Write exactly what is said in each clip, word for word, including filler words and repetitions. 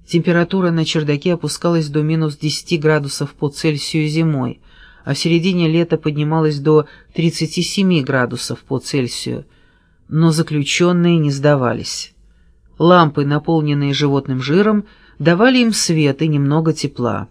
Температура на чердаке опускалась до минус десяти градусов по Цельсию зимой, а в середине лета поднималась до тридцати семи градусов по Цельсию, но заключенные не сдавались. Лампы, наполненные животным жиром, давали им свет и немного тепла.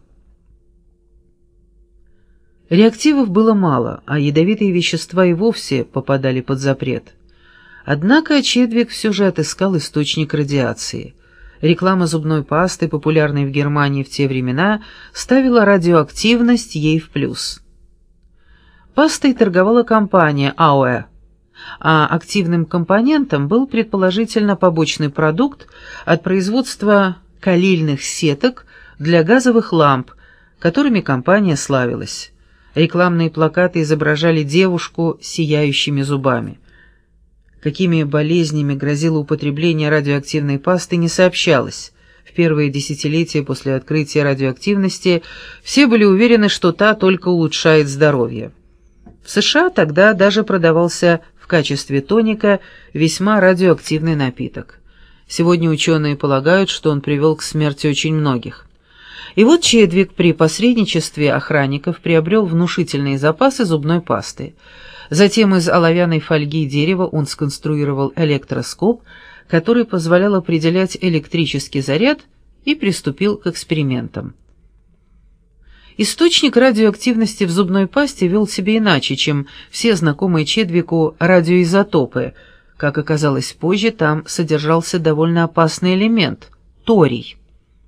Реактивов было мало, а ядовитые вещества и вовсе попадали под запрет. Однако Чедвик все же отыскал источник радиации. Реклама зубной пасты, популярной в Германии в те времена, ставила радиоактивность ей в плюс. Пастой торговала компания эй о э, а активным компонентом был предположительно побочный продукт от производства калильных сеток для газовых ламп, которыми компания славилась. Рекламные плакаты изображали девушку с сияющими зубами. Какими болезнями грозило употребление радиоактивной пасты, не сообщалось. В первые десятилетия после открытия радиоактивности все были уверены, что та только улучшает здоровье. В США тогда даже продавался в качестве тоника весьма радиоактивный напиток. Сегодня ученые полагают, что он привел к смерти очень многих. И вот Чедвик при посредничестве охранников приобрел внушительные запасы зубной пасты. Затем из оловянной фольги и дерева он сконструировал электроскоп, который позволял определять электрический заряд, и приступил к экспериментам. Источник радиоактивности в зубной пасте вел себя иначе, чем все знакомые Чедвику радиоизотопы. Как оказалось позже, там содержался довольно опасный элемент – торий.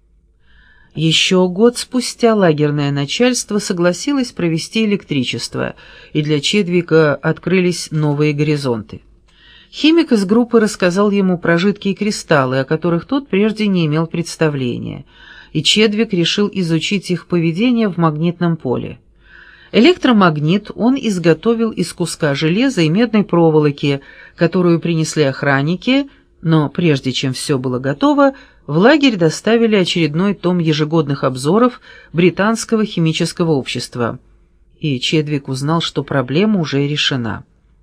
Еще год спустя лагерное начальство согласилось провести электричество, и для Чедвика открылись новые горизонты. Химик из группы рассказал ему про жидкие кристаллы, о которых тот прежде не имел представления, и Чедвик решил изучить их поведение в магнитном поле. Электромагнит он изготовил из куска железа и медной проволоки, которую принесли охранники, но прежде чем все было готово, в лагерь доставили очередной том ежегодных обзоров Британского химического общества, и Чедвик узнал, что проблема уже решена.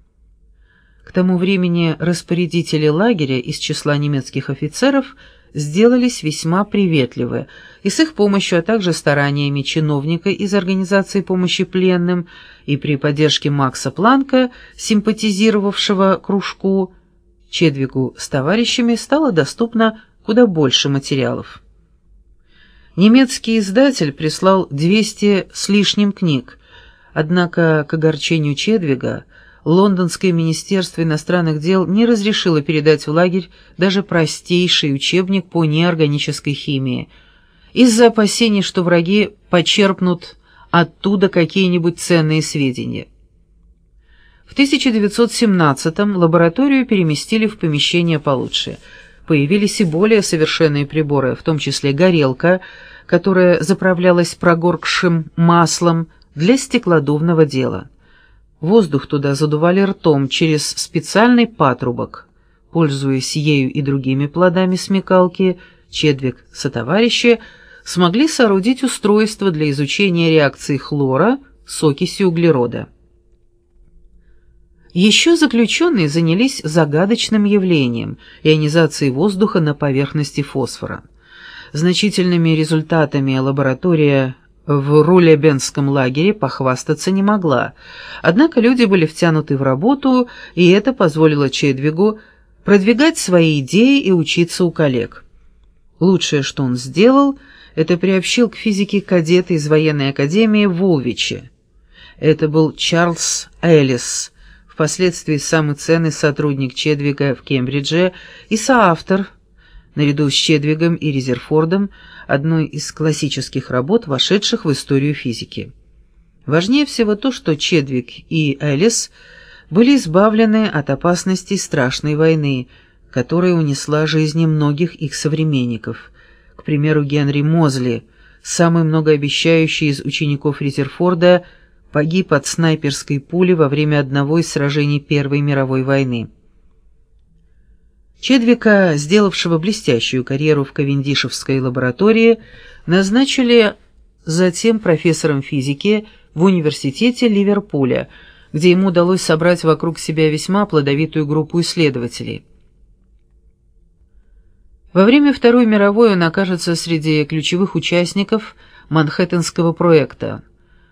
К тому времени распорядители лагеря из числа немецких офицеров сделались весьма приветливы, и с их помощью, а также стараниями чиновника из организации помощи пленным и при поддержке Макса Планка, симпатизировавшего кружку, Чедвику с товарищами стало доступно куда больше материалов. Немецкий издатель прислал двести с лишним книг, однако, к огорчению Чедвига, Лондонское министерство иностранных дел не разрешило передать в лагерь даже простейший учебник по неорганической химии, из-за опасений, что враги почерпнут оттуда какие-нибудь ценные сведения. В тысяча девятьсот семнадцатом лабораторию переместили в помещение получше. Появились и более совершенные приборы, в том числе горелка, которая заправлялась прогоркшим маслом для стеклодувного дела. Воздух туда задували ртом через специальный патрубок. Пользуясь ею и другими плодами смекалки, Чедвик сотоварищи смогли соорудить устройство для изучения реакции хлора с окисью углерода. Еще заключенные занялись загадочным явлением – ионизацией воздуха на поверхности фосфора. Значительными результатами лаборатория в Рулебенском лагере похвастаться не могла, однако люди были втянуты в работу, и это позволило Чедвигу продвигать свои идеи и учиться у коллег. Лучшее, что он сделал, это приобщил к физике кадета из военной академии в Улвиче. Это был Чарльз Эллис, впоследствии самый ценный сотрудник Чедвига в Кембридже и соавтор, наряду с Чедвигом и Резерфордом, одной из классических работ, вошедших в историю физики. Важнее всего то, что Чедвик и Эллис были избавлены от опасностей страшной войны, которая унесла жизни многих их современников. К примеру, Генри Мозли, самый многообещающий из учеников Резерфорда, погиб от снайперской пули во время одного из сражений Первой мировой войны. Чедвика, сделавшего блестящую карьеру в Кавендишевской лаборатории, назначили затем профессором физики в университете Ливерпуля, где ему удалось собрать вокруг себя весьма плодовитую группу исследователей. Во время Второй мировой он окажется среди ключевых участников Манхэттенского проекта.